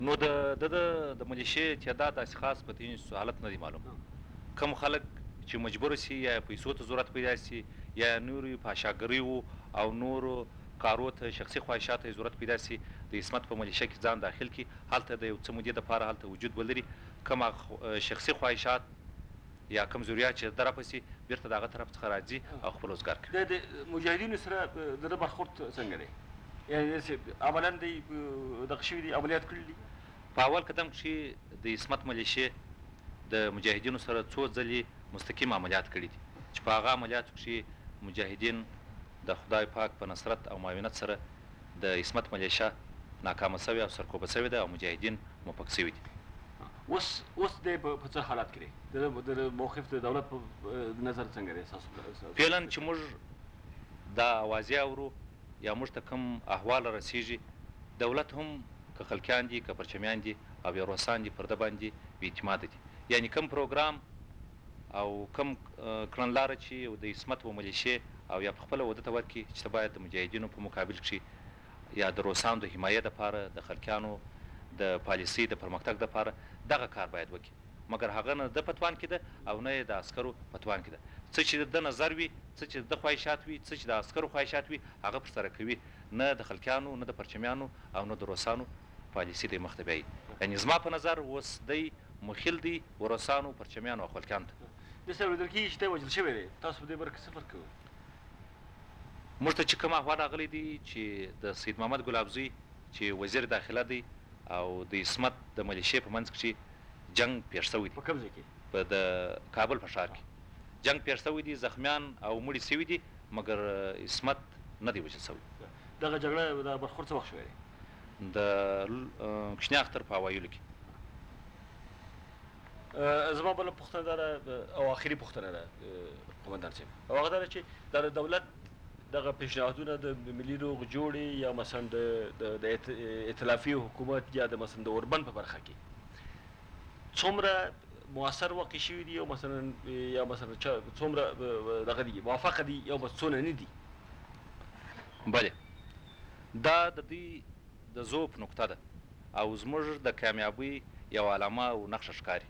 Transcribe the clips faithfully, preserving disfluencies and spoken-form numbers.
نو د د د ملیشې تعداد داسې خاص په دې حالت نه دی معلوم. کم خلک چې مجبور سي یا پیسو ته ضرورت پیدا سي یا نورو پاشاګریو او نورو کارو ته شخصي خواهشاتو ته ضرورت پیدا سي د عصمت په ملیشه کې ځان داخل کړي، هلته د یو څه مودې دپاره هلته وجود ولري. کوم شخصي خواهشات یا کوم ضرورت چې د راپسې بیرته د هغه طرف څخه راځي او خپل روزګار کوي. د مجاهدینو سره د ده برخورد څنګه دی؟ یعنې عملا دی دغه شوي دي، عملیات کړي دي؟ په اول قدم کښې د عصمت ملیشې د مجاهدینو سره څو ځلې مستقیم عملیات کړي دي چې په هغه عملیاتو کښې مجاهدین د خدای پاک په نصرت او معاونت سره د عصمت ملیشه ناکامه سوې او سرکوبه سوې ده او مجاهدین موفق سوي دي. اوس اوس دی په څه حالات کې دی؟ د موقف د دولت په نظر څنګه دی ستاسو؟ فعلا چې موږ دا اوازې اورو یا موږ ته کوم احوال رسیږي، دولت هم که خلکیان دي که پرچمیان دي او یا روسان دي پر ده باندې بې اعتماده دي. یعنې کوم پروګرام او کوم کړنلاره چې د عصمت و ملیشې او یا پخپله وده ته ورکړي چې ته باید د مجاهدینو په مقابل کښې یا د روسانو د حمایې دپاره د خلکیانو د پالیسۍ د پرمختګ دپاره دغه کار باید وکړي، مګر هغه نه د په توان کې ده او نه یې د عسکرو په توان کې ده. څه چې د ده نظر وي، څه چې د ده خواهشات وي، څه چې د عسکرو خواهشات وي، هغه پر سره کوي. نه د خلکیانو نه د پرچمیانو او نه د روسانو پالیسي دی مخ ته بیایي. یعنې زما په نظر اوس دی مخیل دی و روسانو پرچمیانو او خلکیانو ته. دې سره اورېدل کېږي چې دی وژل شوی دی، تاسو په دې برخه کې څه فرق کوئ؟ موږ ته چې کوم احوال راغلی دی چې د سید محمد ګلابزوی چې وزیر داخله دی او د عصمت د ملیشې په منځ کښې جنګ پېښ شوی دی. په کوم ځای کې؟ په د کابل په ښار کې جنګ پېښ شوی دی، زخمیان او مړي سوي دي، مګر عصمت نه دی وژل شوی. دغه جګړه د برخورد څه وخت شوی دی؟ د کوچني اختر په اوایلو کې. زما بله پوښتنه دا ده او آخري پوښتنه ده قمندان صاحب، او هغه دا ده چې دا د دولت دغه پیشنهادونه د ملي روغ جوړې یا مثلا د ائتلافي حکومت یا د مثلا د اوربند په برخه کې څومره مؤثر واقع شوي دي او مثلا یا مثلا څومره دغه دي موافقه دي یا بس څونه نه دي؟ بلې دا د دوی د ذوب نقطه ده او زموږ د کامیابۍ یو علامه او نقشه ښکاري.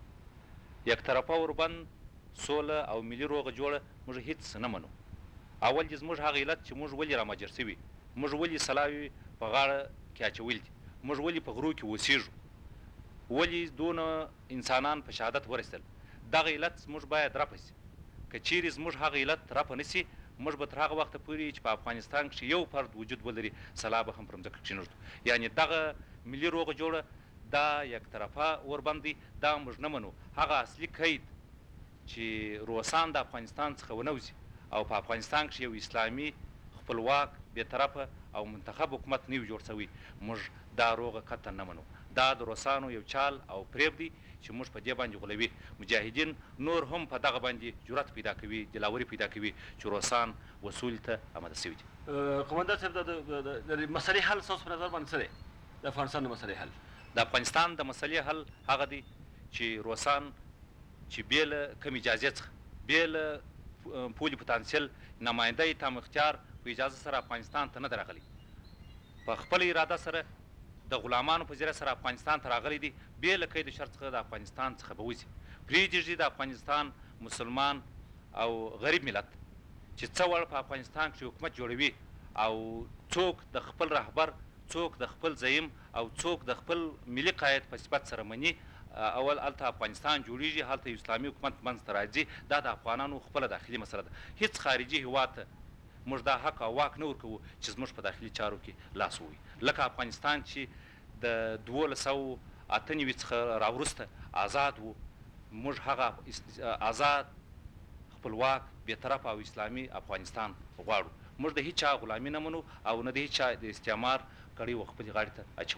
یک طرفه اوربند، سوله او ملي روغه جوړه موږ هېڅ نه منو. اول دې زموږ هغه علت چې موږ ولې راماجر سوي، موږ ولې سلاوي په غاړه کې اچولي دي، موږ ولې په غرو کې اوسېږو، ولې دونه انسانان په شهادت ورسېدل، دغه علت زموږ باید رفع سي. که چیرې زموږ هغه علت رفع نه سي، موږ به تر هغه وخته پورې چې په افغانستان کښې یو فرد وجود ولري سلا به هم پر مځکه کښېنږدو. یعنې دغه ملي روغه جوړه دا یک طرفه اوربند دی، دا موږ نه منو. هغه اصلي قید چې روسان د افغانستان څخه ونه وځي او په افغانستان کښې یو اسلامي خپلواک بېطرفه او منتخب حکومت نه وي جوړ شوی، موږ دا روغه قطعا نه منو. دا د روسانو یو چال او فریب دی چې موږ په دې باندې غولوي. مجاهدین نور هم په دغه باندې جرأت پیدا کوي، دلاوري پیدا کوي چې روسان وصول ته آماده شوي دي. قمندان صاحب د مسلې حل ستاسو په نظر باندې څه دی؟ د افغانستان د مسلې حل؟ د افغانستان د مسلې حل هغه دی چې روسان چې بې له کوم اجازې څخه، بې له پولي پوتانسیل نماینده تام اختیار په اجازه سره افغانستان ته نه ده راغلی، په خپله اراده سره د غلامانو په زیره سره افغانستان ته راغلی دی، بې له قید شرط څخه د افغانستان څخه به وځي. پرېږدي د افغانستان مسلمان او غریب ملت چې څه وړ په افغانستان کښې حکومت جوړوي او څوک د خپل رهبر، څوک د خپل زعیم او څوک د خپل ملي قاید په صفت سره مني. اول هلته افغانستان جوړیږي، هلته یو اسلامي حکومت منځ ته راځي. دا د افغانانو خپله داخلي مسله ده. هېڅ خارجي هېواد ته موږ دا حق او واک نه ورکوو چې زموږ په داخلي چارو کې لاس ووهي. لکه افغانستان چې د دولس سوه اته نوي څخه راوروسته آزاد و، موږ هغه آزاد خپلواک بېطرفه او اسلامي افغانستان غواړو. موږ د هېچ چا غلامي نه منو او نه د هېچ چا د استعمار کړۍ و خپلې غاړې ته اچوو.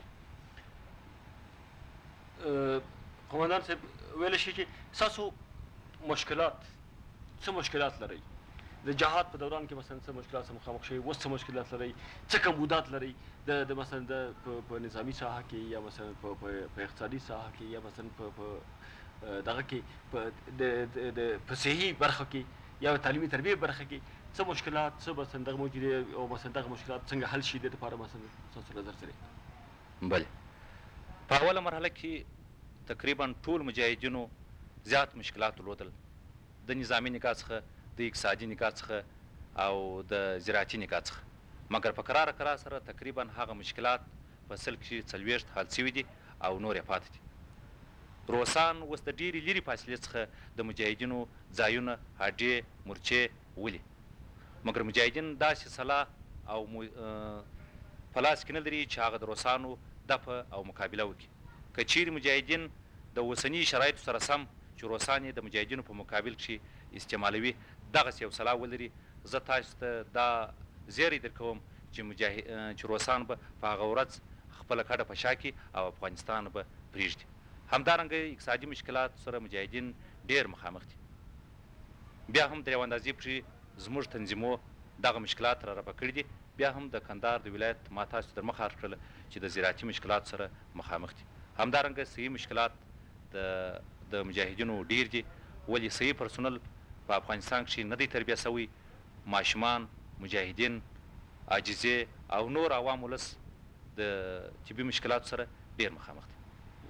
قمندان صاحب ویلی شي چې ستاسو مشکلات څه مشکلات لرئ؟ د جهاد په دوران کې مثلا څه مشکلات سره مخامخ شوي، اوس څه مشکلات لرئ؟ څه کمبودات لرئ د مثلا د په نظامي ساحه کې یا مثلا په اقتصادي ساحه کې یا مثلا په دغه کې په صحي برخه کې یا تعلیمي تربیې برخه کې څه مشکلات څه مثلا دغه موجود دي او مثلا دغه مشکلات څنګه حل شي د دې لپاره مثلا ستاسو نظر څه دی؟ بلې په اوله مرحله کې تقریبا ټول مجاهدینو زیات مشکلات درلودل، د نظامي نگاه څخه، د اقتصادي نگاه څخه او د زراعتي نگاه څخه. مګر په قراره قرار سره تقریبا هغه مشکلات په سل کې څلوېښت حل شوي دي او نور یې پاتې دي. روسان اوس د ډېرې لرې فاصلې څخه د مجاهدینو ځایونه، هډې، مورچې ولي، مګر مجاهدین داسې سلاح او په لاس کې نه لري چې هغه د روسانو دفع او مقابله وکړي. که چیرې مجاهدین د اوسني شرایطو سره سم چې روسان یې د مجاهدینو په مقابل کې استعمالوي دغسې یو سلاح ولري، زه تاسو ته دا زیری درکوم چې مجاهد چې روسان به په هغه ورځ خپله کډه په شا کړي او افغانستان به پرېږدي. همدارنګه اقتصادي مشکلات سره مجاهدین ډېر مخامخ دي. بیا هم درېو اندازې پرې زموږ تنظیمو دغه مشکلات را رفع کړي دي. بیا هم د کندهار د ولایت ما تاسو در مخه کړله چې د زراعتي مشکلات سره مخامخ دي. همدارنګه صحي مشکلات د د مجاهدینو ډېر دي، ولې صحي پرسونل په افغانستان کښې نه دی تربیه سوی. ماشومان، مجاهدین، عاجزې او نور عوام ولس د طبي مشکلاتو سره ډېر مخامخ دي.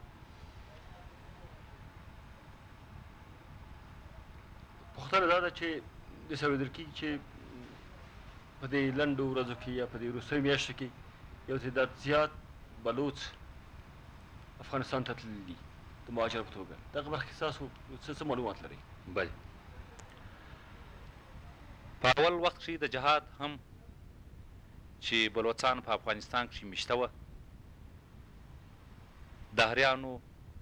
پوښتنه دا ده چې داسې اورېدل کېږي چې په دې لنډو ورځو کې یا په دې وروستیو میاشتو کې یو تعداد زیات بلوڅ افغانستان ته تللي دي د مهاجر په توګه. دغه برخه کې ستاسو څه څه معلومات لرئ؟ بله، په اول وخت کښې د جهاد هم چې بلوڅان په افغانستان کښې میشته وه، دهریانو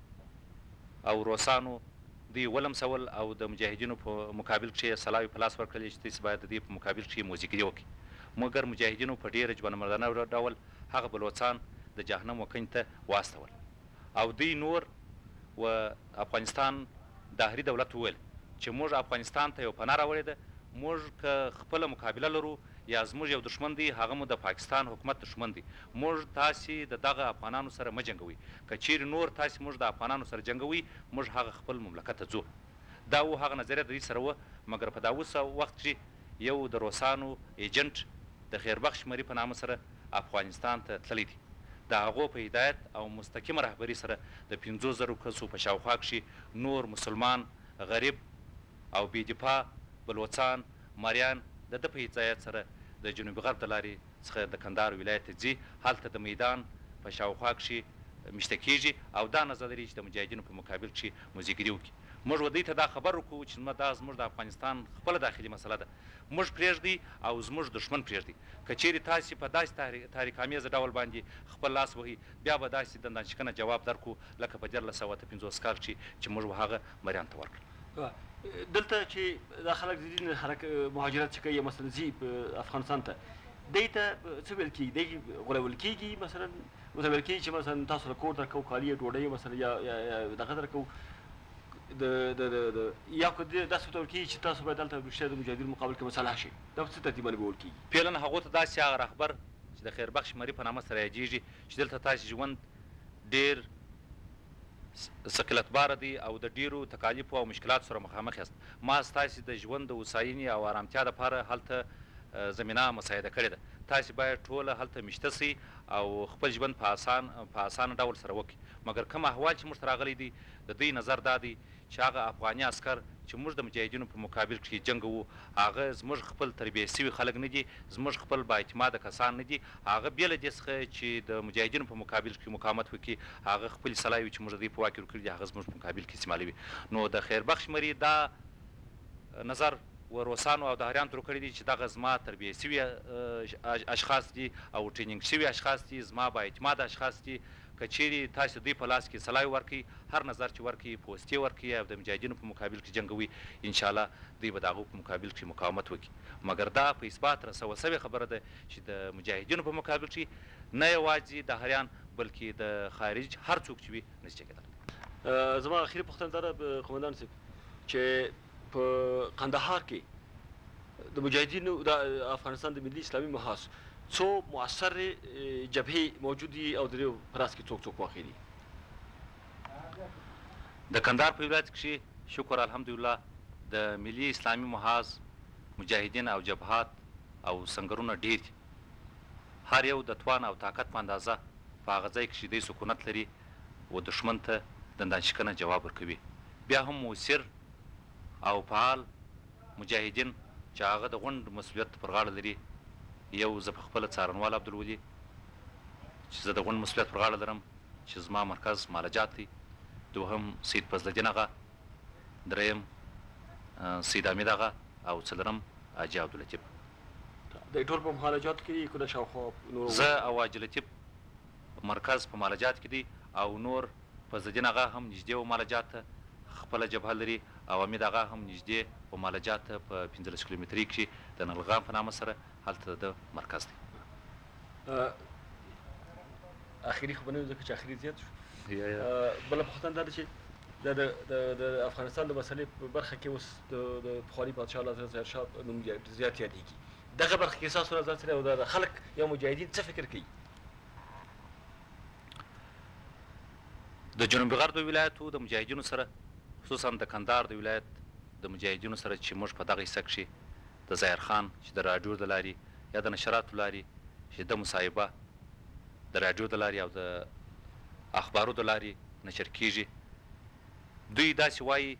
او روسانو دوی ولمسول او د مجاهدینو په مقابل کښې سلاوي په لاس ورکړلې چې تاسې باید د دې په مقابل کښې موزیګري وکړئ. مګر مجاهدینو په ډېره جبانمردانه ډول هغه بلوڅان د جهنم وکنج ته واستول او دوی نور و افغانستان دهري دولت وویل چې موږ افغانستان ته یو پناه راوړې ده، موږ که خپله مقابله لرو یا زموږ یو دښمن دی هغه مو د پاکستان حکومت دښمن دی، موږ تاسې د دغه افغانانو سره مه جنګوئ. که چیرې نور تاسې موږ د افغانانو سره جنګوئ، موږ هغه خپل مملکت ته ځو. دا و هغه نظریه د دوی سره وه. مګر په دا اوسه وخت کښې یو د روسانو ایجنټ د خیربخش مري په نامه سره افغانستان ته تللی دی. د هغو په هدایت او مستقیمه رهبري سره د پنځو زرو کسو په شاوخوا کښې نور مسلمان، غریب او بې دفاع بلوڅان، مریان د ده په هدایت سره د جنوبي غرب د لارې څخه د کندهار ولایت ته ځي. هلته د میدان په شاوخوا کښې میشته کېږي او دا نظر لري چې د مجاهدینو په مقابل کښې موزیګري وکړي. موږ به دوی ته دا خبر وکړو چې دا زموږ د افغانستان خپله داخلي مسله ده، موږ پرېږدئ او زموږ دښمن پرېږدئ. که چیرې تاسې په داسې تحریک امیزه ډول باندې خپل لاس وهئ، بیا به داسې دندانشکنه جواب درکړو لکه په دیارلس سوه اته پنځوس کال کښې چې موږ هغه مریان ته ورکړل. دلته چې دا خلک د دین حرک مهاجرت چې کوي مثلا ځي افغانستان ته، دوی ته څه ویل کېږي؟ دوی غولول کېږي، مثلا ورته ویل کېږي چې مثلا تاسو له کور درکوو، کالي ډوډۍ مثلا یا دغه درکوو، د د د یا که داسې ورته ویل کېږي چې تاسو باید دلته رښتیا د مجاهدینو مقابل کې مسلح شئ. دا په څه ترتیب باندې به ویل کېږي؟ فعلا هغو ته داسې هغه رهبر چې د خیربخش مري په نامه سره یادېږي چې دلته تاسې ژوند ډېر ثقلتباره دی او د ډیرو تکالیفو او مشکلاتو سره مخامخ یاست. ما ستاسې د ژوند د هوساینې او ارامتیا دپاره هلته زمینه مساعده کړې ده. تاسې باید ټوله هلته میشته سئ او خپل ژوند په آسان په اسانه ډول سره وکړئ. مګر کوم احوال چې موږ ته راغلی دی، د دوی نظر دا دی چې هغه افغاني عسکر چې موږ د مجاهدینو په مقابل کښې جنګوو، هغه زموږ خپل تربیه سوي خلک نه دي، زموږ خپل بااعتماده کسان نه دي. هغه بې له دې څخه چې د مجاهدینو په مقابل کښې مقاومت وکړي، هغه خپلې سلاوي چې موږ د دوی په واک کښې ورکړي دي هغه زموږ په مقابل کښې استعمالوي. نو د خیربخش مري دا نظر و روسانو او دهریانو ته ورکړی دی چې دغه زما تربیه سوي اشخاص دي او ټریننګ شوي اشخاص دي، زما بااعتماده اشخاص دي. که چیرې تاسې دوی په لاس کې سلاوي ورکړئ، هر نظر چې ورکړئ، پوستې ورکړئ او د مجاهدینو په مقابل کې جنګوي، انشاءالله دوی به د هغو په مقابل کې مقاومت وکړي. مګر دا په اثبات رسوه سوې خبره ده چې د مجاهدینو په مقابل کې نه یوازې دهریان بلکې د خارج هر څوک چې وي نشي کېدلی. زما اخري پوښتنه دا ده قومندان صاحب چې په قندهار کې د مجاهدینو د افغانستان د ملي اسلامي محاذ څو مؤثر جبهې موجود دي او د دې په راس کې څوک څوک واقع دي؟ د کندهار په ولایت کښې شکر الحمدلله د ملي اسلامي محاذ مجاهدین او جبهات او سنګرونه ډېر دي. هر یو د توان او طاقت په اندازه په هغه ځای کښې دوی سکونت لري و دښمن ته دندانشکنه جواب ورکوي. بیا هم مؤثر او فعال مجاهدین چې هغه د غونډ مسؤلیت پر غاړه لري، یو زه په خپله څارنوال عبدالولي چې زه د غونډ مسؤلیت پر غاړه لرم چې زما مرکز مالجات دی، دوهم سید فضلالدین آغا، دریم سید حمید آغا او څلورم حاجي عبداللطیف. د ټول په مالجات کې دي که د شاوخوا نور؟ زه او حاجي لطیف مرکز په مالجات کې دی او نور فضلالدین آغا هم نږدې و مالجات ته، خپله جبهه لري، او حمید آغا هم نږدې و مالجات ته په پنځلس کیلومترۍ کې د نغلغام په نامه سره هلته د مرکز دی. اخري خو به نه وي ځکه چې اخري زیات شو. بله پوښتنه دا ده چې د افغانستان د مسلې په برخه کې اوس د پخواني پادشاه اعلی ظاهرشاه نوم زیات یادېږي. دغه برخه کې ستاسو نظر څه دی او د خلک یا مجاهدین څه فکر کوي؟ د جنوب غرب د ولایتو د مجاهدینو سره، خصوصا د کندهار د ولایت د مجاهدینو سره چې موږ په دغه حصه کښې د ظاهر خان چې د راډیو د لارې یا د نشراتو لارې چې د مصاحبه د راډیو د لارې او د اخبارو د لارې نشر کیږي، دوی داسې وایي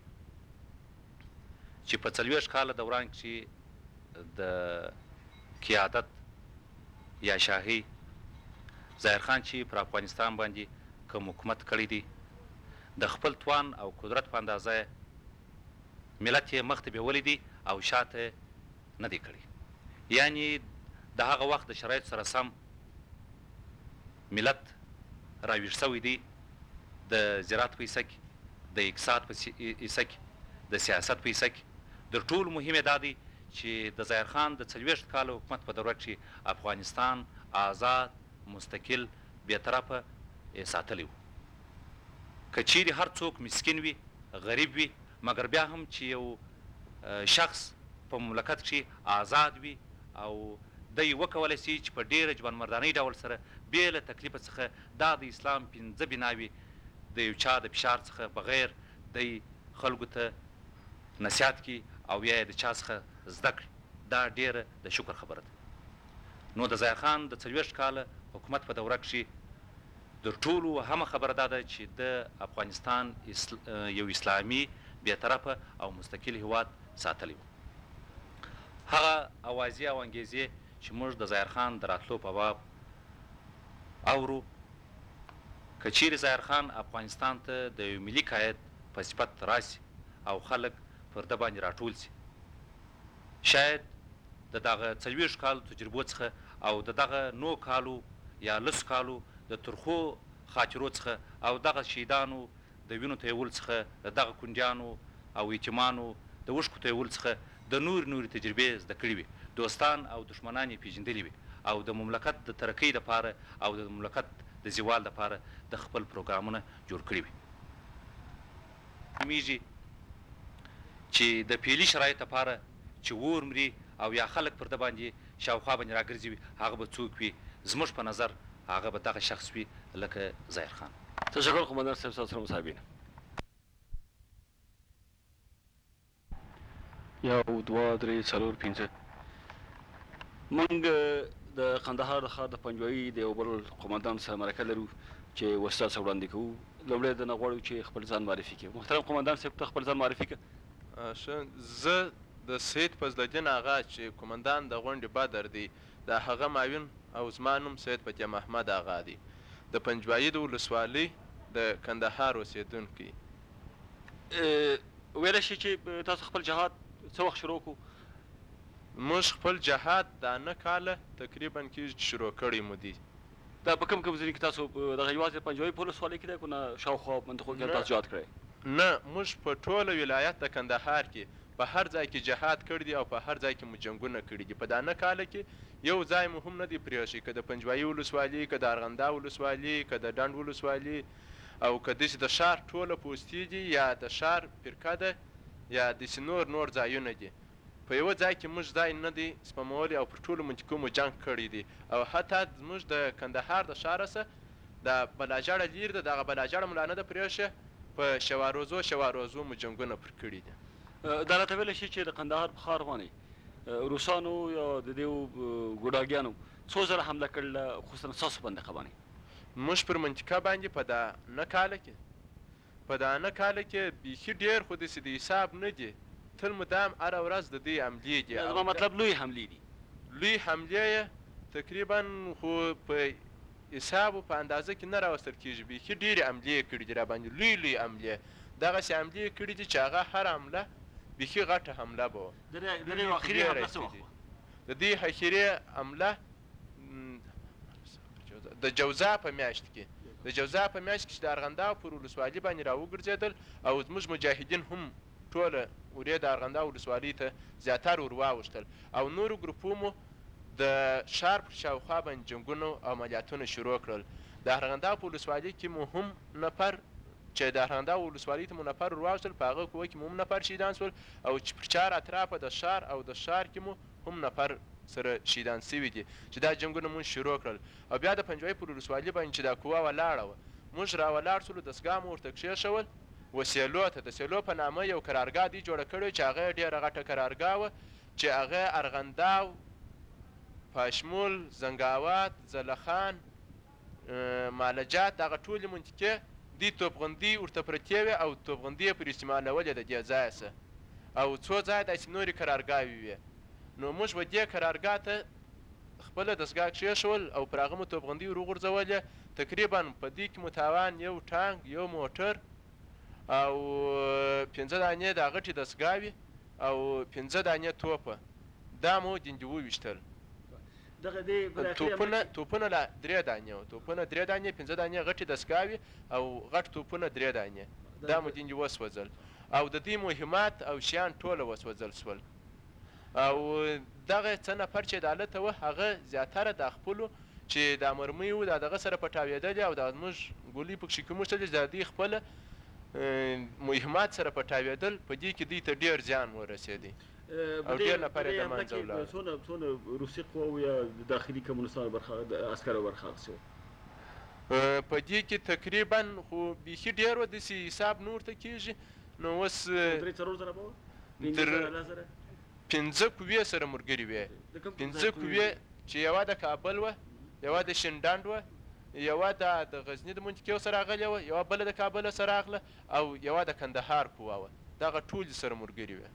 چې په څلوېښت کاله دوران کښې د قیادت یا شاهي ظاهر خان چې پر افغانستان باندې کوم حکومت کړی دی، د خپل توان او قدرت په اندازه ملت یې مخ ته بیولی دی او شاته نه دی کړی. یعنی د هغه وخت د شرایطو سره سم ملت راویښ شوی دی، د زراعت په حصه کې، د اقتصاد په حصه کې، د سیاست په حصه کې. تر ټولو مهم یې دا دی چې د ظاهر خان د څلوېښت کاله حکومت په دوره کښې افغانستان آزاد، مستقل، بېطرفه یې ساتلی و. که چیرې هر څوک مسکین وي، غریب وي، مګر بیا هم چې یو شخص په مملکت کښې آزاد وي او دی وکولی سي چې په ډېره جوانمردانۍ ډول سره بې له تکلیفه څخه دا د اسلام پنځه بناوې د یو چا د فشار څخه بغیر دی خلکو ته نصیحت کړي او یا یې د چا څخه زده کړي، دا ډېره د شکر خبره ده. نو د ظاهر خان د څلوېښت کاله حکومت په دوره کښې تر ټولو اهمه خبره دا ده چې د افغانستان یو اسلامي بېطرفه او مستقل هیواد ساتلی و. هغه اوازې او انګیزې چې موږ د ظاهر خان د راتلو په باب اورو، که چیرې ظاهر خان افغانستان ته د یو ملي قاید په صفت راسي او خلک پر ده باندې راټول سي، شاید د دغه څلوېښت کالو تجربو څخه او د دغه نو کالو یا لسو کالو د ترخو خاطرو څخه او دغه شهیدانو د وینو تویولو څخه، د دغه کونډیانو او یتیمانو د اوښکو تویولو څخه د نورې نورې تجربې زده کړي وي، دوستان او دښمنان یې پېژندلي وي او د مملکت د ترقۍ دپاره او د مملکت د زوال دپاره د خپل پروګرامونه جوړ کړي وي. میږي چې د فعلي شرایطو دپاره چې اور مري او یا خلک پر ده باندې شاوخوا باندې راګرځي وي، هغه به څوک وي؟ زموږ په نظر هغه به دغه شخص وي لکه ظاهر خان. تشکر قمندان صاحب، ستاسو سره مصاحبین. یو دوه درې څلور پنځه. موږ د قندهار د ښار د پنجوایي د یو بل قمندان سره مرکه لرو چې اوس تاسو وړاندې کوو. لومړی د نه غواړو چې خپل ځان معرفي کړي. محترم قمندان صاحب، ته خپل ځان معرفي کړه. ښه، زه د سید فضلالدین آغا چې قمندان د غونډې بدر دی، د هغه معاون او زما نوم سید فتح محمد آغا دی، د پنجوایي د ولسوالۍ د کندهار اوسېدونکی. ویلی شي چې تاسو خپل جهاد څه وخت شروع کړو؟ موږ خپل جهاد دا نه کاله تقریبا کېږي چې شروع کړی مو دی. دا په کوم کوم ځایونو کې تاسو دغه یوازې پنجوایي په ولسوالۍ کې دی که نه شاوخوا منطقو کې تاسو جهاد کړی؟ نه، موږ په ټوله ولایت د کندهار کې په هر ځای کې جهاد کړی دی او په هر ځای کې مو جنګونه کړي دي. په دا نه کاله کې یو ځای مو هم نه دی پرېښی، که د پنجوایي ولسوالي، که د ارغنده ولسوالي، که د ډنډ ولسوالي او که داسې د ښار ټوله پوستې دي یا د ښار فرقه ده یا داسې نور نور ځایونه دي، په یوه ځای کې موږ ځای نه دی سپمولی او پر ټولو منطقو مو جنګ کړی دی. او حتی زموږ د کندهار د ښاره څخه د بلاجړه لیر ده، دغه بلاجړه مو لا نه ده پرېښې، په شواروزو شواروزو مو جنګونه پر کړي دي. دا راته ویلی شي چې د کندهار په ښار باندې روسانو یا د دې ګوډاګیانو څو ځله حمله کړله، خصوصا ستاسو په منطقه باندې؟ موږ پر منطقه باندې په دا نه کاله کې په دا نه کاله کې بیخي ډېر خو داسې د حساب نه دي تل مدام هره ورځ د دې حملې دي زما مطلب لوی حملې دي لوی حملې یې تقریبا خو په حساب و په اندازه کې نه راوستل کېږي بیخي ډېرې حملې یې کړي دي راباندې لوی لوی حملې دغسې حملې یې کړي دي چې هغه هر حمله بیخي غټه حمله به وه د دې اخري حمله څه وخت وه د دې اخري حمله د جوزا په میاشت کې د جوزا په میاشت کې چې د ارغنداو پر ولسوالي باندې راوګرځېدل او زموږ مجاهدین هم ټوله ورې د ارغنداو ولسوالۍ ته زیاتر ور واوښتل او نورو ګروپو مو د ښار پر شاوخوا باندې جنګونه او عملیاتونه شروع کړل د ارغنداو په ولسوالۍ کې مو هم نفر چې د ارغنداو ولسوالۍ ته مو نفر ور واوښتل په هغه قوه کې مو هم نفر شهیدان شول او چې پر چار اطرافه د ښار او د ښار کې مو هم نفر سره شهیدان سوي دي چې دا جنګونه مونږ شروع کړل او بیا د پنجوایي پر ولسوالي باندې چې دا قوه ولاړه وه موږ راولاړ سولو دستګاه مو ورته کښېښول و سیلو ته د سیلو په نامه یو قرارګاه دوی جوړه کړې چې هغه یې ډېره غټه قرارګاه وه چې هغه ارغنداو پاشمول زنګاوات زلخان مالجات دغه ټولې منطقې دوی توپغندي ورته پرتې وې او توپغندي یې پر استعمالولې د دې ځایه څه او څو ځایه داسې نورې قرارګاوې وې نو موږ به دې قرارګاه ته خپله دستګاه کښېښول او پر هغه مو توپغندي ور وغورځولې تقریبا په دې کې مو تاوان یو ټانک یو موټر او پنځه دانې د غټې دستګاوې او پنځه دانې توپه دا مو دندې وویشتل توپونه توپونه لا درې دانې وو توپونه درې دانې پنځه دانې غټې دستګاوې او غټ توپونه درې دانې دا مو دندې وسوځل او د دې مهمات او شیان ټوله وسوځل سول او دغه څه نفر چې عدالت وه هغه زیاتره د خپلو چې دا مرمۍ وو دا دغه سره پټاوېدلې او دا زموږ ګولۍ پکښې کوموشتلې چې د دوی خپله مهمات سره پټاوېدل په دې کې دوی ته ډېر زیان ورسېدی او ډېر نفر یې د منځه ولاړل څونه روسي قواو یا داخلي کمونستانو برخه عسکرو برخه اخیستې وه په دې کې تقریبا خو بیخي ډېر وه داسې حساب نه ورته کېږي نو اوس درې څلور زره به وه پنځه قوې سره ملګري وې پنځه قوې چې یوه د کابل وه یوه د شینډنډ وه یوه د د غزني د منطقې سره راغلې وه یوه بله د کابل سره راغله او یوه د کندهار قوه وه دغه ټولې سره ملګري وې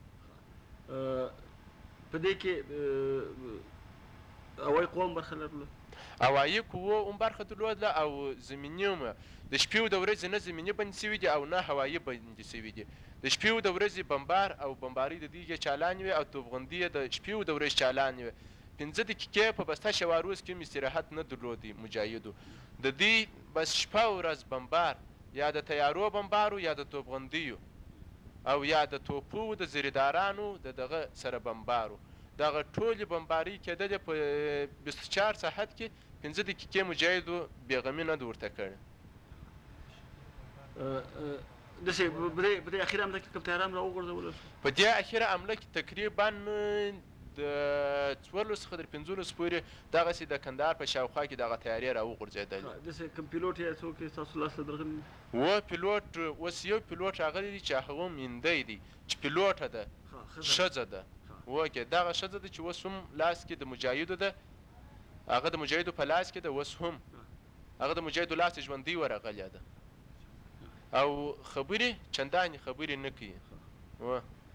په دې کې هوایي قوه هم برخه لرله هوایي قوو هم برخه درلودله او زمیني هم د شپې د ورځې نه زمیني بندي سوي دي او نه هوایي بندي سوي دي د شپې د ورځې بمبار او بمبارۍ د دوی یې چالانې وې او توپغندي یې د شپې د ورځې چالانې وې پنځه دقیقې په بسته شواروز کې هم استراحت نه درلودی مجاهدو د دوی بس شپه ورځ بمبار یا د تیارو بمبارو یا د توپغندیو او یا د توپو د زریدارانو د دغه سره بمبارو دغه ټولې بمبارۍ کېدلې په بیست و چهار ساعت کې پنځه دقیقې مجاهدو بېغمي نه ده ورته کړې داسې په دې اخیره حمله کې کوم تیاران را وغورځولل په دې اخیره حمله کې تقریبا د څوارلسو څخه تر پنځلسو پورې دغسې د کندهار په شاوخوا کې دغه تیارې را وغورځېدلې داسې کوم پیلوټ یا څوک یې ستاسو لاس ته درغلي و پیلوټ اوس یو پیلوټ راغلی دی چې هغه هم هندی دی چې پیلوټه ده ښځه ده وکې دغه ښځه ده چې اوس هم لاس کې د مجاهدو ده هغه د مجاهدو په لاس کې ده اوس هم هغه د مجاهدو لاس ته ژوندۍ ورغلې ده او خبرې چندانې خبرې نه کوي و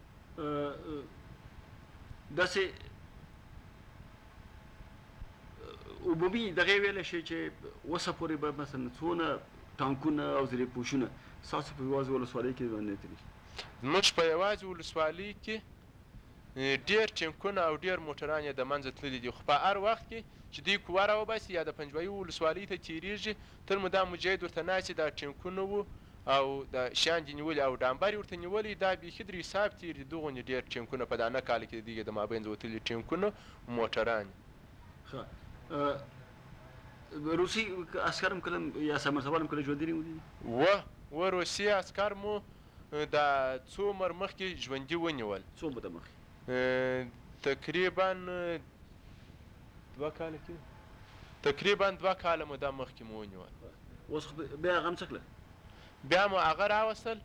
داسې عمومي دغه ویلی شي چې اوسه پورې به مثلا څونه ټانکونه او زیرې پوشونه ستاسو په یوازې ولسوالۍ کې باندې تلي زموږ په یوازې ولسوالۍ کې ډېر ټینکونه او ډېر موټران یې د منځه تللي دي خو په هر وخت کې چې دوی قوه راوباسي یا د پنجوایي ولسوالۍ ته تېرېږي تل مو دا مجاهد ورته ناستې دا ټینکونه وو او د شیان دې نیولي او ډامبر یې ورته نیولي دا بیخي در حساب تېر دي دغونې ډېر ټینکونه په دا نه کال کې د دوی د مابین وتلي ټینکونه موټران ښه روسي عسکر هم کله یا سمرسوال هم کله ژوندي نیولي و و روسي عسکر مو دا څو عمر مخکې ژوندي ونیول څو موده مخکې تقریبا دوه کاله کې تقریبا دوه کاله موده مخکې مو ونیول اوس بیا هغه هم څه کړه بیا مو هغه راوستل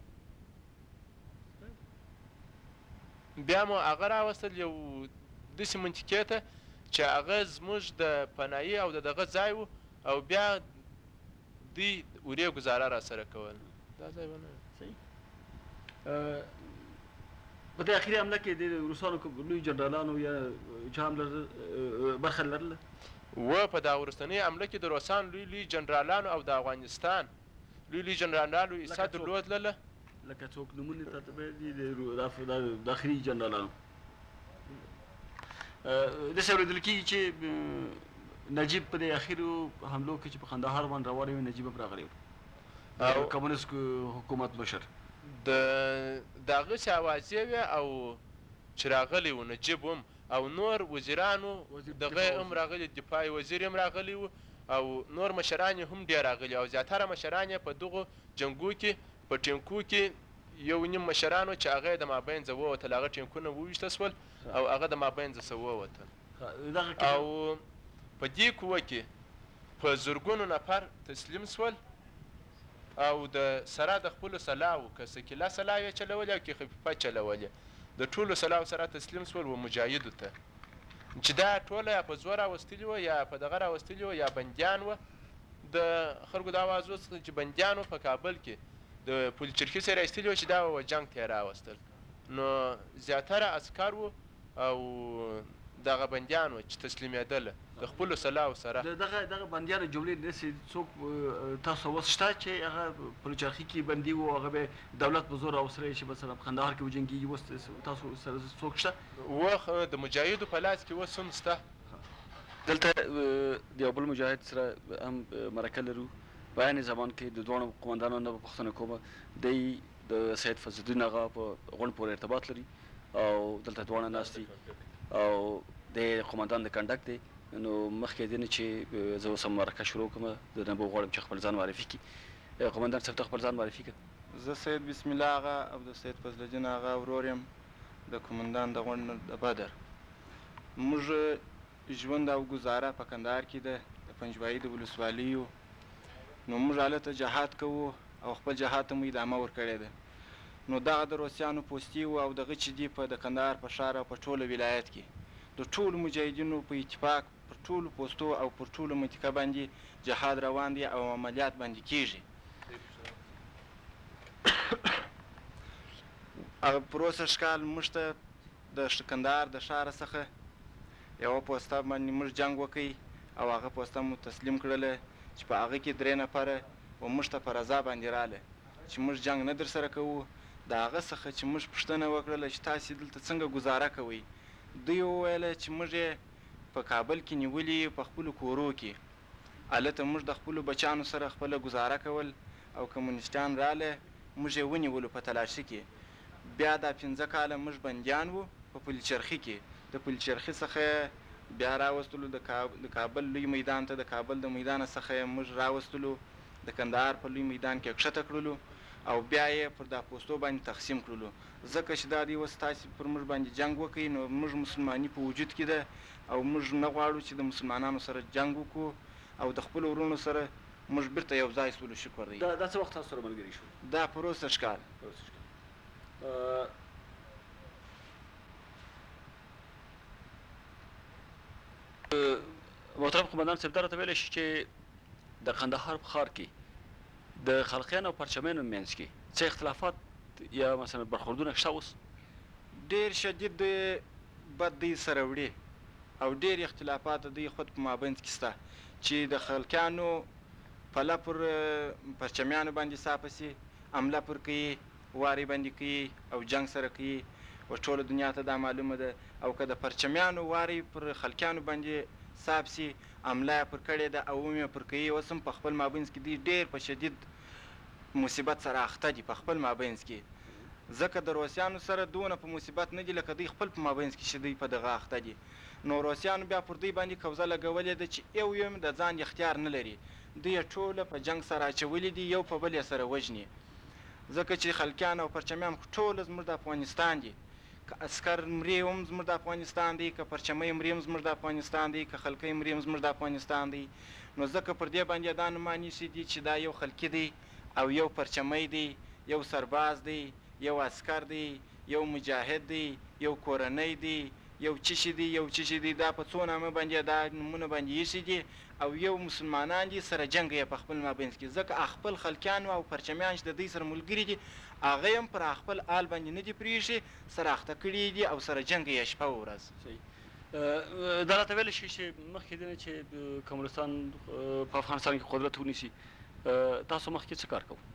بیا مو هغه راوستل یو داسې منطقې ته چې هغه زموږ د پناهي او د دغه ځای و او بیا دوی ورې ګزاره را سره کول دا ځای به نه صحیح. په دې اخري حمله کې د روسانو کوم لوی جنرالانو یا چې هم برخه لرله؟ و په دا وروستنۍ حمله کې د روسانو لوی لوی جنرالانو او د افغانستان لوی لوی جنرالانو حصه درلودله. لکه څوک نومونه تاته باید د داخلي جنرالانو داسې اورېدل کېږي چې نجیب په دې اخرو حملو کې چې په قندهار باندې روان وي نجیب هم راغلی و د کمونیست حکومت مشر د د هغسې اوازې وې او چې راغلی و نجیب هم او نور وزیرانو دغه هم راغلي دفاع وزیر هم راغلی و او نور مشران هم ډېر راغلي او زیاتره مشران یې په دغو جنګو کې په ټینکو کې یو نیم مشرانو چې هغه یې د مابینځه ووتل هغه ټینکونه وویشته سول او هغه د مابینځه څه ووتل او په دې قوه کې په زرګونو نفر تسلیم سول او د سره د خپلو سلاو که سکیله سلاو یې چلولې او که خفیفه چلولې د ټولو سلاو سره تسلیم سول و مجاهدو ته چې دا ټوله یا په زور راوستلي وه یا په دغه راوستلي وه یا بندیان وه د خلکو د اوازو څخه چې بندیان په کابل کې د پلچرخي سره ایستلي وه چې دا به جنګ ته یې راوستل نو زیاتره عسکر وو او دغه بندیان وو چې تسلیمېدله د خپلو سلاو سره دغه دغه بندیانو جملې داسې څوک تاسو اوس شته چې هغه پلچرخي کې بندي وو هغه به دولت په زور راوستلی چې مثلا په قندهار کې وجنګېږي اوس تاسو سره څوک شته و د مجاهدو په لاس کې اوس هم شته دلته د یو بل مجاهد سره هم مرکه لرو په عین زمان کې د دواړو قومندانانو نه پوښتنه کومه دی د سید فضل الدین هغه په غونډ پورې ارتباط لري او دلته دواړه ناست دي او د قومندان د کنډک دی نو مخکې دی نه چې زه اوس هم مرکه شروع کړم د نه به غواړم چې خپل ځان معرفي کړي قومندان صاحب ته خپل ځان معرفي کړه. زه سید بسم الله هغه او د سید فضل الدین هغه ورور یم د قومندان د غونډ د بدر. موږ ژوند او ګزاره په کندهار کې ده د پنجوایي د ولسوالۍ یو نو موږ هلته جهاد کوو او خپل جهاد ته مو ادامه ورکړې ده. نو دغه د روسیانو پوستي و او دغه چې دي په د کندهار په ښار او په ټوله ولایت کې د ټولو مجاهدینو په اتفاق پر ټولو پوستو او پر ټولو منطقه باندې جهاد روان دی او عملیات باندې کیږي. هغه پر اوسه کال موږ ته د کندهار د ښاره څخه یوه پوسته باندې موږ جنګ وکړی او هغه پوسته مو تسلیم کړله چې په هغه کې درې نفره و موږ ته په رضا باندې راله چې موږ جنګ نه در سره کوو. د هغه څخه چې موږ پوښتنه وکړله چې تاسې دلته څنګه ګزاره کوئ دوی وویله چې موږ یې په کابل کې نیولي په خپلو کورو کې هلته موږ د خپلو بچیانو سره خپله ګزاره کول او کمونیسټان راله موږ یې ونیولو په تلاشي کې. بیا دا پنځه کاله موږ بندیان وو په پلچرخي کې د پلچرخي څخه بیا راوستلو د کابل لوی میدان ته د کابل د میدانه څخه موږ راوستلو د کندهار په لوی میدان کې کښته کړلو او بیا یې پر دا پوستو باندې تقسیم کړلو ځکه چې دا دی اوس تاسې پر موږ باندې جنګ وکړئ نو موږ مسلماني په وجود کې ده او موږ نه غواړو چې د مسلمانانو سره جنګ وکړو او د خپلو وروڼو سره موږ بیرته یو ځای سولو. شکر دی. دا څه وخت تاسو سره ملګري شو؟ دا په روسه ښکال محترم قومندان صاحب دا راته ویلی شي چې د قندهار په ښار کې د خلقیانو او پرچمیانو منځ کې څه اختلافات یا مثلا برخوردونه شته اوس؟ ډېر شدید بد دوی سره وړي او ډېر اختلافات د دوی خود په مابینځ کې شته چې د خلقیانو پله پر پرچمیانو باندې ساپسي حمله پر کوي وارې باندې کوي او جنګ سره کوي و ټوله دنیا ته دا معلومه ده. او که د پرچمیانو وارې پر خلقیانو باندې ساپسي حمله پر کړې ده او هم یې پر کوي اوس هم په خپل مابینځ کې دوی ډېر په شدید مصیبت سره اخته دي په خپل مابینځ کې ځکه د روسیانو سره دونه په مصیبت نه دي لکه دوی خپل په مابینځ کې چې دوی په دغه اخته دي. نو روسیانو بیا پر دوی باندې قبضه لګولې ده چې یو یو د ځان اختیار نه لري دوی ټوله په جنګ سره اچولي دي یو په بل یې سره وژني ځکه چې خلقیان او پرچمیان ټوله زموږ د افغانستان دي که عسکر مري هم زموږ د افغانستان دی که پرچمی مري هم زموږ د افغانستان دی که خلقی مري هم زموږ د افغانستان دی. نو ځکه پر دې باندې دا نومان نیسي دي چې دا یو خلقي دی او یو پرچمی دی یو سرباز دی یو عسکر دی یو مجاهد دی یو کورنۍ دی یو چشي دي یو چشي دي دا په څو نامه باندې دا نومونه باندې ایښي دي او یو مسلمانان دي سره جنګ یې په خپل مابینځ کې ځکه خپل خلکیان او پرچمیان چې د دوی سره ملګري دي هغه هم پر خپل آل باندې نه دي پرېښي سره اخته کړي دي او سره جنګ یې شپه او ورځ. دا راته ویلی شي چې مخکې د نه چې کمونستان په افغانستان کې قدرت ونیسي تاسو مخکې څه کار کوو؟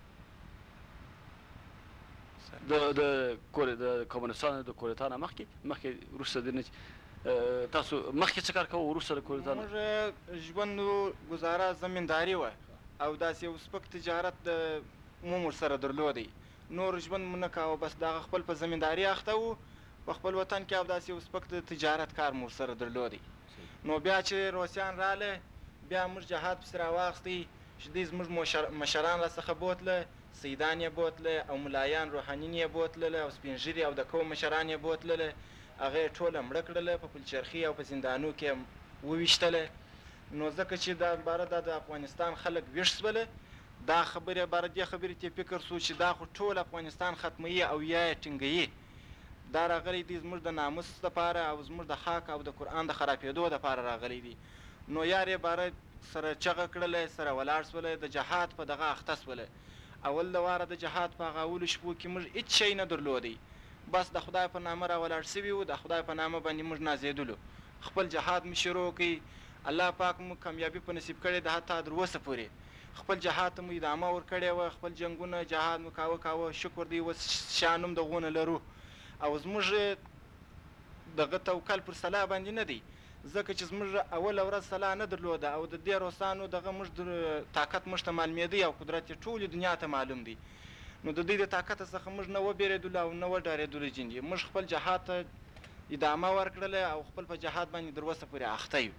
د د د کمونستانو د کودتا نه مخکې مخکې وروسته د نه تاسو مخکې څه کار کوو وروسته د کودتا نه؟ موږ ژوند ګزاره زمینداري وه او داسې یو سپک تجارت د مو ورسره درلودی نور ژوند مو نه کاوه بس دغه خپل په زمینداري اخته وو په خپل وطن کې او داسې یو سپک د تجارت کار مو ورسره درلودی. نو بیا چې روسیان راله بیا موږ جهاد پسې راواخیستی چې دوی زموږ مشران راڅخه بوتله سیدان یې بوتله او ملایان روحانین یې بوتلله او سپین ږیري او د قوم مشران یې بوتلله هغه یې ټوله مړه کړله په پلچرخي او په زندانو کې وویشتله. نو ځکه چې دا باره دا د افغانستان خلک ویښ شوله دا خبرې باره دې خبرې ته فکر سو چې دا خو ټول افغانستان ختموي او یا یې ټینګوي دا راغلی دی زموږ د ناموس دپاره او زموږ د حق او د قرآن د خرابېدو دپاره راغلی دی. نو یار یې باره سره چغه کړله سره ولاړ سوله د جهاد په دغه اخته سوله. اول د واره د جهاد په هغه اولو شپو کې موږ هېڅ شی نه درلودی بس د خدای په نامه راولاړ سوي وو د خدای په نامه باندې موږ نازېدلو خپل جهاد مو شروع کړي الله پاک مو کامیابي په نصیب کړې ده حتی تر اوسه پورې خپل جهاد ته مو ادامه ورکړې وه خپل جنګونه جهاد مو کاوه کاوه شکر دی اوس شان هم دغونه لرو او زموږ دغه توکل پر سلا باندې نه دی ځکه چې زموږ اوله ورځ سلا نه درلوده او د دې روسانو دغه موږ طاقت موږ ته معلومېدی او قدرت یې ټولې دنیا ته معلوم دی. نو د دوی د طاقت څخه موږ نه وبېرېدلو او نه وډارېدلو جندي موږ خپل جهاد ته ادامه ورکړله او خپل په جهاد باندې در اوسه پورې اخته یو.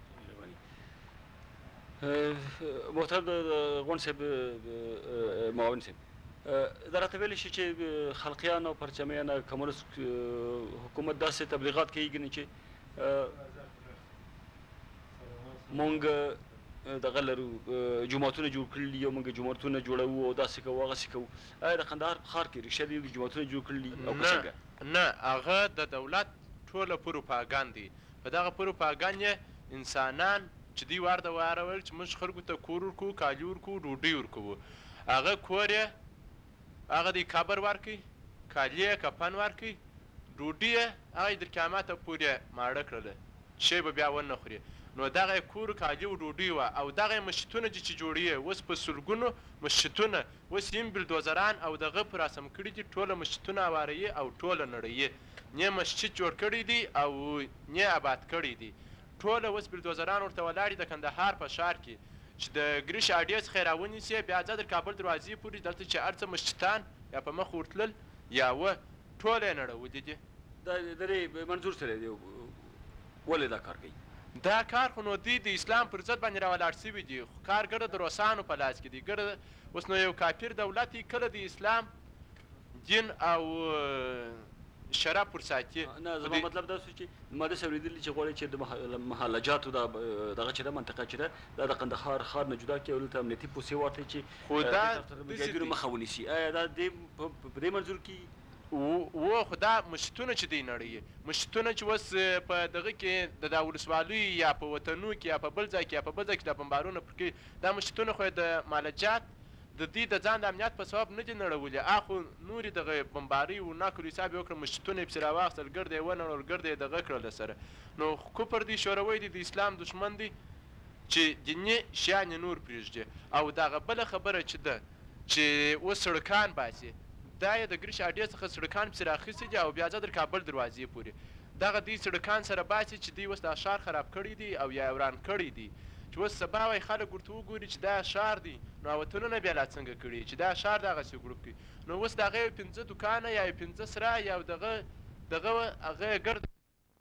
محترم د غونډ صاحب معاون صاحب دا راته ویلی شي چې خلقیان او پرچمیان کمونست حکومت داسې تبلیغات کوي ګنې چې مونږ دغه لرو جوماتونه جوړ کړي دي او مونږ جوماتونه جوړوو او داسې کوو هغسې کوو. آیا د کندهار په ښار کې رښتیا دي جوماتونه جوړ کړي دي او که څنګه؟ نه هغه د دولت ټوله پروپاګان دی په دغه پروپاګان یې انسانان چې دوی ورته واورول چې موږ خلکو ته کور ورکوو کالي ورکوو ډوډۍ ورکوو هغه کور یې هغه دی قبر ورکوي کالي یې کفن ورکوي ډوډۍ یې هغه یې تر قیامته پورې ماړه کړله شی به بیا ونه خوري. نو دغه کور کالي او ډوډۍ وه او دغه مسجدونه چې جوړوي اوس په سلګونو مسجدونه اوس یم بلدوزران او دغه په رسم کړي دي ټوله مسجدونه هواروي او ټوله نړوي نه مسجد جوړ کړی دی او نه آباد کړی دی ټوله اوس بلدوزران ورته ولاړ دي د کندهار په ښار کې چې د ګریش اډې څخه یې راونیسې بیا ځه د کابل دروازې پورې دلته چې هر څه مسجدان یا په مخ ورتلل یا وه ټوله یې نړولي دي. دا د دې منظور سره دی ولې دا کار کوي؟ دا کار خو نو دوی د اسلام پر ضد باندې راولاړ سوي دي کار ګډه د روسانو په لاس کې دی ګډه اوس نو یو کافر دولت یې کله د اسلام دین او شراب پر ساتي. نه زما مطلب دا چې ما داسې اورېدلي چې غواړي چې د محلجاتو دا دغه چې ده منطقه چې ده دا د کندهار ښار نه جدا کړي او دلته امنیتي پوستې واچوي چې خو دا مجاهدینو مخه ونیسي. آیا دا دې په دې منظور کې و خو دا مسجدونه چې دی نړوي مسجدونه چې اوس په دغه کې د دا ولسوالیو یا په وطنو کې یا په بل ځای کې یا په بل ځای کې دا بمبارونه پر کوي دا مسجدونه خو د مالجات د دې د ځان د امنیت په سبب نه دي نړولي اخو نورې دغه بمباري و ناکلو حساب یې وکړه مسجدونه یې پسې راواخیستل ګرده یې ونړول ګرده یې دغه کړله سره. نو کفر دی شوروی دی د اسلام دښمن دی چې دیني شیان یې نور پرېږدي او دغه بله خبره چې ده چې اوس سړکان باسي دا یې د ګریش اډې څخه سړکان پسې راخیستي دي او بیا ځه در کابل دروازې پورې دغه دوی سړکان سره باسي چې دوی اوس دا ښار خراب کړی دی او یا وران کړی دی چې اوس سبا وایي خلک ورته وګوري چې دا ښار دی نو وطنونه بیا لا څنګه کړي چې دا ښار دغسې ګروپ کړي. نو اوس د هغه یو پنځه دوکانه یا یو پنځه سره یا دغه دغه هغه ګرد